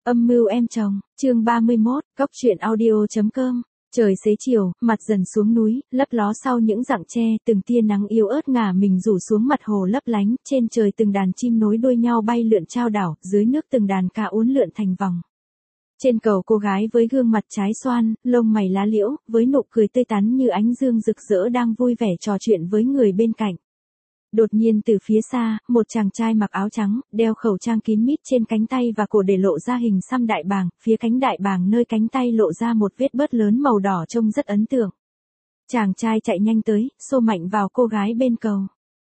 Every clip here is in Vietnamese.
Âm mưu em chồng, chương 31, Cóc truyện audio.com. Trời xế chiều, mặt dần xuống núi, lấp ló sau những rặng tre, từng tia nắng yếu ớt ngả mình rủ xuống mặt hồ lấp lánh, trên trời từng đàn chim nối đuôi nhau bay lượn trao đảo, dưới nước từng đàn cá uốn lượn thành vòng. Trên cầu cô gái với gương mặt trái xoan, lông mày lá liễu, với nụ cười tươi tắn như ánh dương rực rỡ đang vui vẻ trò chuyện với người bên cạnh. Đột nhiên từ phía xa, một chàng trai mặc áo trắng, đeo khẩu trang kín mít trên cánh tay và cổ để lộ ra hình xăm đại bàng, phía cánh đại bàng nơi cánh tay lộ ra một vết bớt lớn màu đỏ trông rất ấn tượng. Chàng trai chạy nhanh tới, xô mạnh vào cô gái bên cầu.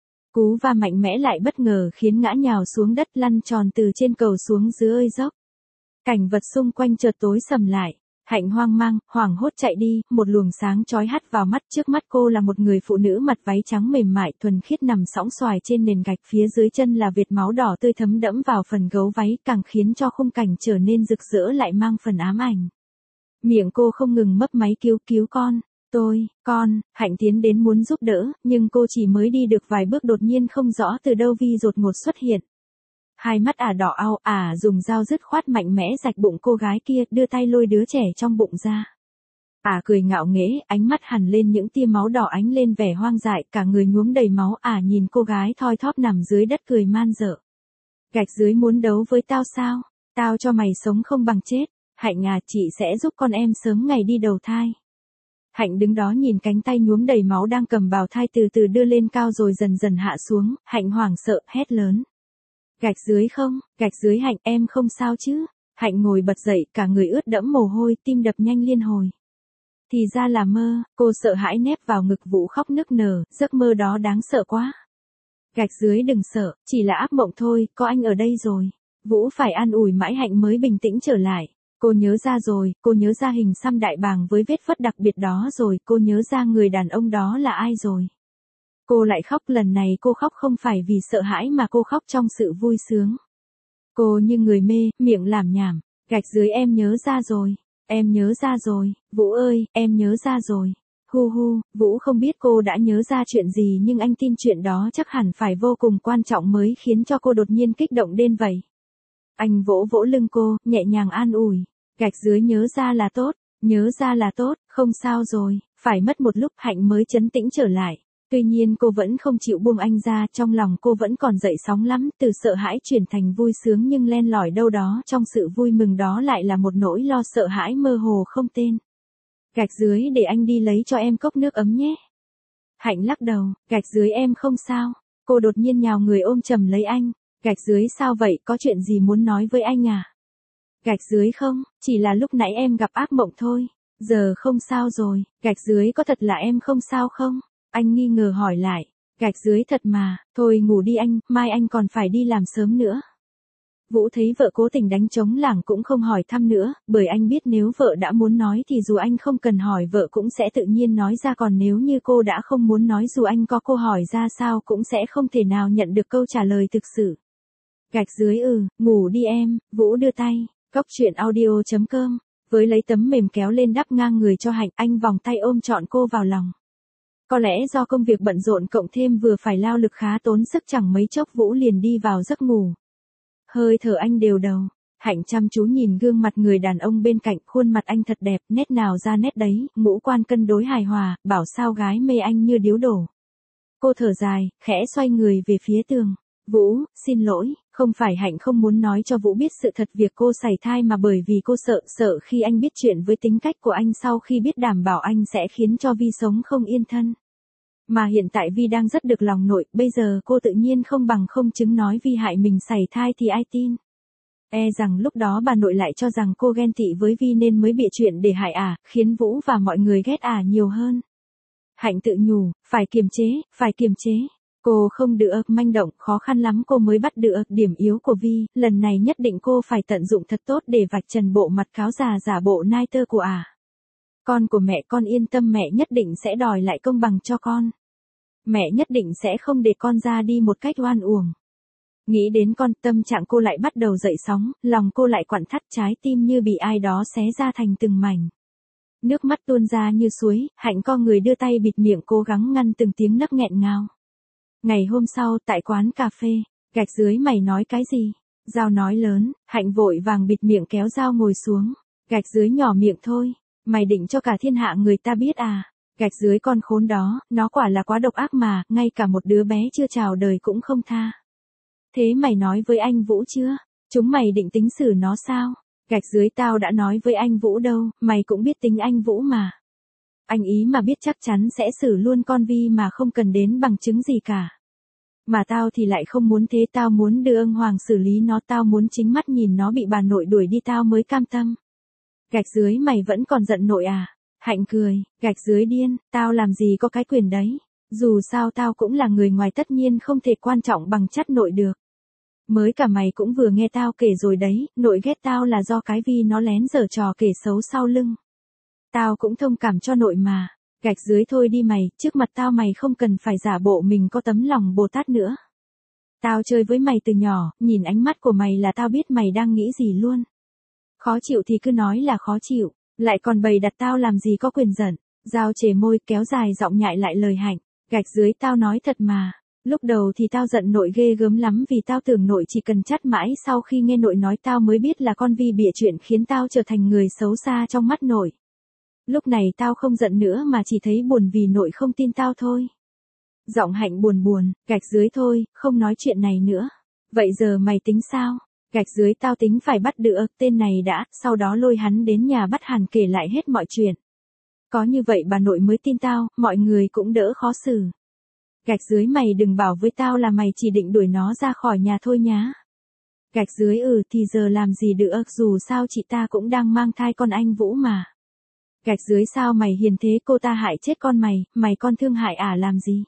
Cú va mạnh mẽ lại bất ngờ khiến ngã nhào xuống đất lăn tròn từ trên cầu xuống dưới ơi dốc. Cảnh vật xung quanh chợt tối sầm lại. Hạnh hoang mang, hoảng hốt chạy đi, một luồng sáng chói hắt vào mắt, trước mắt cô là một người phụ nữ mặc váy trắng mềm mại thuần khiết nằm sõng xoài trên nền gạch, phía dưới chân là vệt máu đỏ tươi thấm đẫm vào phần gấu váy, càng khiến cho khung cảnh trở nên rực rỡ lại mang phần ám ảnh. Miệng cô không ngừng mấp máy cứu con, con. Hạnh tiến đến muốn giúp đỡ, nhưng cô chỉ mới đi được vài bước đột nhiên không rõ từ đâu Vi đột ngột xuất hiện. Hai mắt đỏ au, dùng dao dứt khoát mạnh mẽ rạch bụng cô gái kia, đưa tay lôi đứa trẻ trong bụng ra. Cười ngạo nghễ, ánh mắt hằn lên những tia máu đỏ ánh lên vẻ hoang dại, cả người nhuốm đầy máu. Nhìn cô gái thoi thóp nằm dưới đất cười man dợ. Gạch dưới muốn đấu với tao sao? Tao cho mày sống không bằng chết. Hạnh chị sẽ giúp con em sớm ngày đi đầu thai. Hạnh đứng đó nhìn cánh tay nhuốm đầy máu đang cầm bào thai từ từ đưa lên cao rồi dần dần hạ xuống, Hạnh hoảng sợ, hét lớn. Gạch dưới Hạnh, em không sao chứ? Hạnh ngồi bật dậy, cả người ướt đẫm mồ hôi, tim đập nhanh liên hồi. Thì ra là mơ, cô sợ hãi nép vào ngực Vũ khóc nức nở, giấc mơ đó đáng sợ quá. Gạch dưới đừng sợ, chỉ là ác mộng thôi, có anh ở đây rồi. Vũ phải an ủi mãi Hạnh mới bình tĩnh trở lại. Cô nhớ ra rồi, cô nhớ ra hình xăm đại bàng với vết phất đặc biệt đó rồi, cô nhớ ra người đàn ông đó là ai rồi. Cô lại khóc, lần này cô khóc không phải vì sợ hãi mà cô khóc trong sự vui sướng. Cô như người mê, miệng lảm nhảm, gạch dưới em nhớ ra rồi, Vũ ơi, em nhớ ra rồi. Vũ không biết cô đã nhớ ra chuyện gì nhưng anh tin chuyện đó chắc hẳn phải vô cùng quan trọng mới khiến cho cô đột nhiên kích động đến vậy. Anh vỗ vỗ lưng cô, nhẹ nhàng an ủi, gạch dưới nhớ ra là tốt, không sao rồi. Phải mất một lúc Hạnh mới trấn tĩnh trở lại. Tuy nhiên cô vẫn không chịu buông anh ra, trong lòng cô vẫn còn dậy sóng lắm, từ sợ hãi chuyển thành vui sướng nhưng len lỏi đâu đó trong sự vui mừng đó lại là một nỗi lo sợ hãi mơ hồ không tên. Gạch dưới để anh đi lấy cho em cốc nước ấm nhé. Hạnh lắc đầu, gạch dưới em không sao. Cô đột nhiên nhào người ôm chầm lấy anh. Gạch dưới sao vậy, có chuyện gì muốn nói với anh à? Gạch dưới không, chỉ là lúc nãy em gặp ác mộng thôi. Giờ không sao rồi, gạch dưới có thật là em không sao không? Anh nghi ngờ hỏi lại, gạch dưới thật mà, thôi ngủ đi anh, mai anh còn phải đi làm sớm nữa. Vũ thấy vợ cố tình đánh trống lảng cũng không hỏi thăm nữa, bởi anh biết nếu vợ đã muốn nói thì dù anh không cần hỏi vợ cũng sẽ tự nhiên nói ra, còn nếu như cô đã không muốn nói dù anh có câu hỏi ra sao cũng sẽ không thể nào nhận được câu trả lời thực sự. Gạch dưới ngủ đi em, Vũ đưa tay, Cóc truyện audio.com, với lấy tấm mềm kéo lên đắp ngang người cho Hạnh, anh vòng tay ôm trọn cô vào lòng. Có lẽ do công việc bận rộn cộng thêm vừa phải lao lực khá tốn sức, chẳng mấy chốc Vũ liền đi vào giấc ngủ. Hơi thở anh đều đầu, Hạnh chăm chú nhìn gương mặt người đàn ông bên cạnh, khuôn mặt anh thật đẹp, nét nào ra nét đấy, ngũ quan cân đối hài hòa, bảo sao gái mê anh như điếu đổ. Cô thở dài, khẽ xoay người về phía tường. Vũ, xin lỗi, không phải Hạnh không muốn nói cho Vũ biết sự thật việc cô sảy thai mà bởi vì cô sợ khi anh biết chuyện với tính cách của anh sau khi biết đảm bảo anh sẽ khiến cho Vi sống không yên thân. Mà hiện tại Vi đang rất được lòng nội, bây giờ cô tự nhiên không bằng không chứng nói Vi hại mình sảy thai thì ai tin. Rằng lúc đó bà nội lại cho rằng cô ghen tị với Vi nên mới bịa chuyện để hại khiến Vũ và mọi người ghét nhiều hơn. Hạnh tự nhủ, phải kiềm chế. Cô không được manh động, khó khăn lắm cô mới bắt được điểm yếu của Vi, lần này nhất định cô phải tận dụng thật tốt để vạch trần bộ mặt cáo già giả bộ nai tơ của Con của mẹ, con yên tâm, mẹ nhất định sẽ đòi lại công bằng cho con. Mẹ nhất định sẽ không để con ra đi một cách oan uổng. Nghĩ đến con, tâm trạng cô lại bắt đầu dậy sóng, lòng cô lại quặn thắt, trái tim như bị ai đó xé ra thành từng mảnh. Nước mắt tuôn ra như suối, Hạnh co người đưa tay bịt miệng cố gắng ngăn từng tiếng nấc nghẹn ngào. Ngày hôm sau, tại quán cà phê, gạch dưới mày nói cái gì? Giao nói lớn, Hạnh vội vàng bịt miệng kéo Giao ngồi xuống. Gạch dưới nhỏ miệng thôi, mày định cho cả thiên hạ người ta biết à? Gạch dưới con khốn đó, nó quả là quá độc ác mà, ngay cả một đứa bé chưa chào đời cũng không tha. Thế mày nói với anh Vũ chưa? Chúng mày định tính xử nó sao? Gạch dưới tao đã nói với anh Vũ đâu, mày cũng biết tính anh Vũ mà. Anh ý mà biết chắc chắn sẽ xử luôn con Vi mà không cần đến bằng chứng gì cả. Mà tao thì lại không muốn thế, tao muốn đưa ông Hoàng xử lý nó, tao muốn chính mắt nhìn nó bị bà nội đuổi đi tao mới cam tâm. Gạch dưới mày vẫn còn giận nội à? Hạnh cười, gạch dưới điên, tao làm gì có cái quyền đấy. Dù sao tao cũng là người ngoài, tất nhiên không thể quan trọng bằng chất nội được. Mới cả mày cũng vừa nghe tao kể rồi đấy, nội ghét tao là do cái Vi nó lén giở trò kể xấu sau lưng. Tao cũng thông cảm cho nội mà. Gạch dưới thôi đi mày, trước mặt tao mày không cần phải giả bộ mình có tấm lòng Bồ Tát nữa. Tao chơi với mày từ nhỏ, nhìn ánh mắt của mày là tao biết mày đang nghĩ gì luôn. Khó chịu thì cứ nói là khó chịu, lại còn bày đặt tao làm gì có quyền giận. Giao chề môi kéo dài giọng nhại lại lời Hạnh. Gạch dưới tao nói thật mà. Lúc đầu thì tao giận nội ghê gớm lắm vì tao tưởng nội chỉ cần chắt mãi, sau khi nghe nội nói tao mới biết là con Vi bịa chuyện khiến tao trở thành người xấu xa trong mắt nội. Lúc này tao không giận nữa mà chỉ thấy buồn vì nội không tin tao thôi. Giọng Hạnh buồn buồn, gạch dưới thôi, không nói chuyện này nữa. Vậy giờ mày tính sao? Gạch dưới tao tính phải bắt được tên này đã, sau đó lôi hắn đến nhà bắt hẳn kể lại hết mọi chuyện. Có như vậy bà nội mới tin tao, mọi người cũng đỡ khó xử. Gạch dưới mày đừng bảo với tao là mày chỉ định đuổi nó ra khỏi nhà thôi nhá. Gạch dưới thì giờ làm gì được, dù sao chị ta cũng đang mang thai con anh Vũ mà. Gạch dưới sao mày hiền thế, cô ta hại chết con mày con thương hại à làm gì?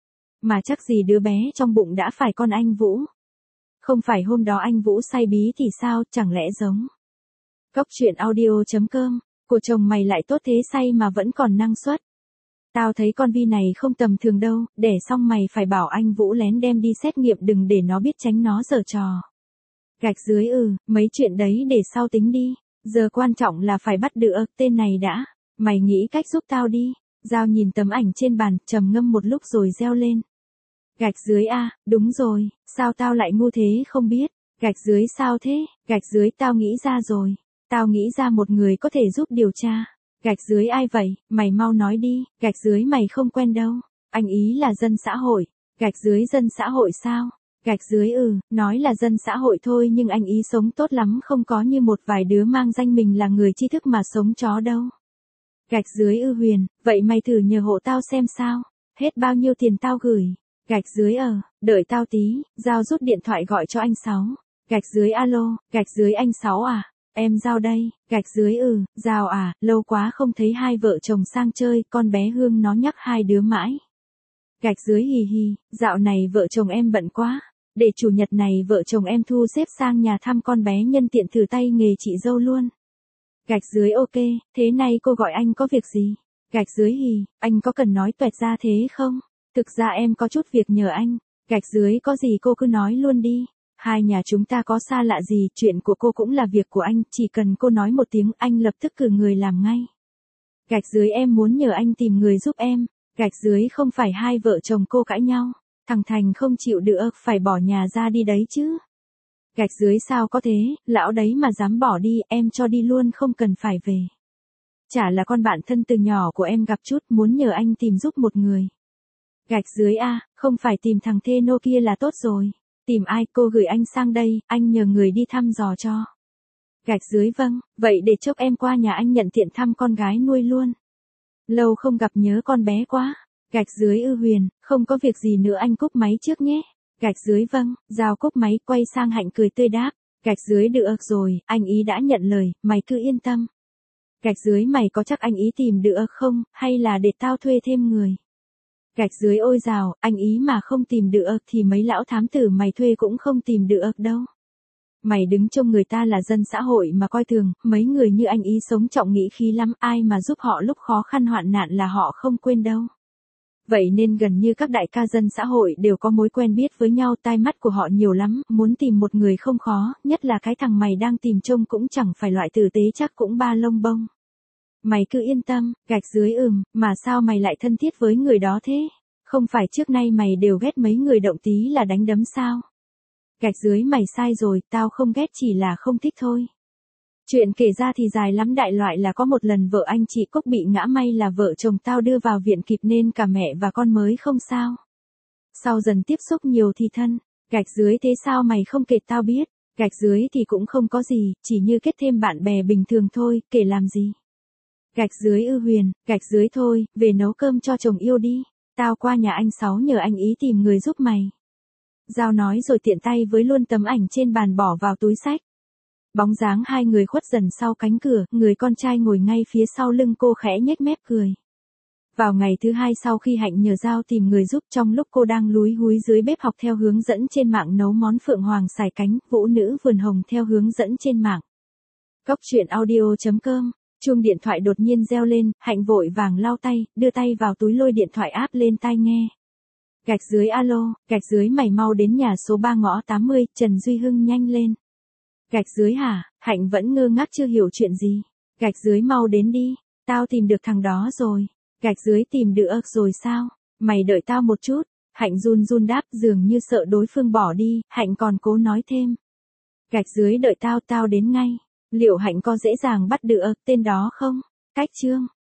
Mà chắc gì đứa bé trong bụng đã phải con anh Vũ. Không phải hôm đó anh Vũ say bí thì sao, chẳng lẽ giống. Cốc truyện audio.com, của chồng mày lại tốt thế, say mà vẫn còn năng suất. Tao thấy con Vi này không tầm thường đâu, đẻ xong mày phải bảo anh Vũ lén đem đi xét nghiệm, đừng để nó biết, tránh nó giở trò. Gạch dưới mấy chuyện đấy để sau tính đi, giờ quan trọng là phải bắt được tên này đã. Mày nghĩ cách giúp tao đi. Giao nhìn tấm ảnh trên bàn, trầm ngâm một lúc rồi reo lên. Gạch dưới đúng rồi, sao tao lại ngu thế không biết. Gạch dưới sao thế? Gạch dưới tao nghĩ ra rồi. Tao nghĩ ra một người có thể giúp điều tra. Gạch dưới ai vậy, mày mau nói đi. Gạch dưới mày không quen đâu. Anh ý là dân xã hội. Gạch dưới dân xã hội sao? Gạch dưới nói là dân xã hội thôi nhưng anh ý sống tốt lắm, không có như một vài đứa mang danh mình là người tri thức mà sống chó đâu. Gạch dưới Huyền, vậy mày thử nhờ hộ tao xem sao, hết bao nhiêu tiền tao gửi. Gạch dưới đợi tao tí, Giao rút điện thoại gọi cho anh Sáu. Gạch dưới alo, gạch dưới anh Sáu à, em Giao đây. Gạch dưới Giao à, lâu quá không thấy hai vợ chồng sang chơi, con bé Hương nó nhắc hai đứa mãi. Gạch dưới hì hì, dạo này vợ chồng em bận quá, để chủ nhật này vợ chồng em thu xếp sang nhà thăm con bé, nhân tiện thử tay nghề chị dâu luôn. Gạch dưới ok, thế nay cô gọi anh có việc gì? Gạch dưới hì, anh có cần nói toẹt ra thế không? Thực ra em có chút việc nhờ anh. Gạch dưới có gì cô cứ nói luôn đi. Hai nhà chúng ta có xa lạ gì, chuyện của cô cũng là việc của anh, chỉ cần cô nói một tiếng anh lập tức cử người làm ngay. Gạch dưới em muốn nhờ anh tìm người giúp em. Gạch dưới không phải hai vợ chồng cô cãi nhau. Thằng Thành không chịu được, phải bỏ nhà ra đi đấy chứ. Gạch dưới sao có thế, lão đấy mà dám bỏ đi, em cho đi luôn không cần phải về. Chả là con bạn thân từ nhỏ của em gặp chút, muốn nhờ anh tìm giúp một người. Gạch dưới không phải tìm thằng thê nô kia là tốt rồi. Tìm ai, cô gửi anh sang đây, anh nhờ người đi thăm dò cho. Gạch dưới vâng, vậy để chốc em qua nhà anh nhận tiện thăm con gái nuôi luôn. Lâu không gặp nhớ con bé quá. Gạch dưới Huyền, không có việc gì nữa anh cúp máy trước nhé. Gạch dưới vâng, Giao cúp máy quay sang Hạnh cười tươi đáp. Gạch dưới được rồi, anh ý đã nhận lời, mày cứ yên tâm. Gạch dưới mày có chắc anh ý tìm được không, hay là để tao thuê thêm người? Gạch dưới ôi dào, anh ý mà không tìm được thì mấy lão thám tử mày thuê cũng không tìm được đâu. Mày đứng trông người ta là dân xã hội mà coi thường, mấy người như anh ý sống trọng nghĩa khí lắm, ai mà giúp họ lúc khó khăn hoạn nạn là họ không quên đâu. Vậy nên gần như các đại ca dân xã hội đều có mối quen biết với nhau, tai mắt của họ nhiều lắm, muốn tìm một người không khó, nhất là cái thằng mày đang tìm trông cũng chẳng phải loại tử tế, chắc cũng ba lông bông. Mày cứ yên tâm. Gạch dưới mà sao mày lại thân thiết với người đó thế? Không phải trước nay mày đều ghét mấy người động tí là đánh đấm sao? Gạch dưới mày sai rồi, tao không ghét chỉ là không thích thôi. Chuyện kể ra thì dài lắm, đại loại là có một lần vợ anh chị Cúc bị ngã, may là vợ chồng tao đưa vào viện kịp nên cả mẹ và con mới không sao. Sau dần tiếp xúc nhiều thì thân. Gạch dưới thế sao mày không kể tao biết? Gạch dưới thì cũng không có gì, chỉ như kết thêm bạn bè bình thường thôi, kể làm gì. Gạch dưới Huyền, gạch dưới thôi, về nấu cơm cho chồng yêu đi. Tao qua nhà anh Sáu nhờ anh ý tìm người giúp mày. Giao nói rồi tiện tay với luôn tấm ảnh trên bàn bỏ vào túi xách. Bóng dáng hai người khuất dần sau cánh cửa, người con trai ngồi ngay phía sau lưng cô khẽ nhếch mép cười. Vào ngày thứ hai sau khi Hạnh nhờ Giao tìm người giúp, trong lúc cô đang lúi húi dưới bếp học theo hướng dẫn trên mạng nấu món phượng hoàng sải cánh, vũ nữ vườn hồng theo hướng dẫn trên mạng. Cốc truyện audio.com. Chuông điện thoại đột nhiên reo lên, Hạnh vội vàng lau tay, đưa tay vào túi lôi điện thoại áp lên tai nghe. Gạch dưới alo, gạch dưới mày mau đến nhà số 3 ngõ 80, Trần Duy Hưng nhanh lên. Gạch dưới hả? Hạnh vẫn ngơ ngác chưa hiểu chuyện gì. Gạch dưới mau đến đi, tao tìm được thằng đó rồi. Gạch dưới tìm được rồi sao? Mày đợi tao một chút. Hạnh run run đáp, dường như sợ đối phương bỏ đi, Hạnh còn cố nói thêm. Gạch dưới đợi tao, tao đến ngay. Liệu Hạnh có dễ dàng bắt được tên đó không? Cách chương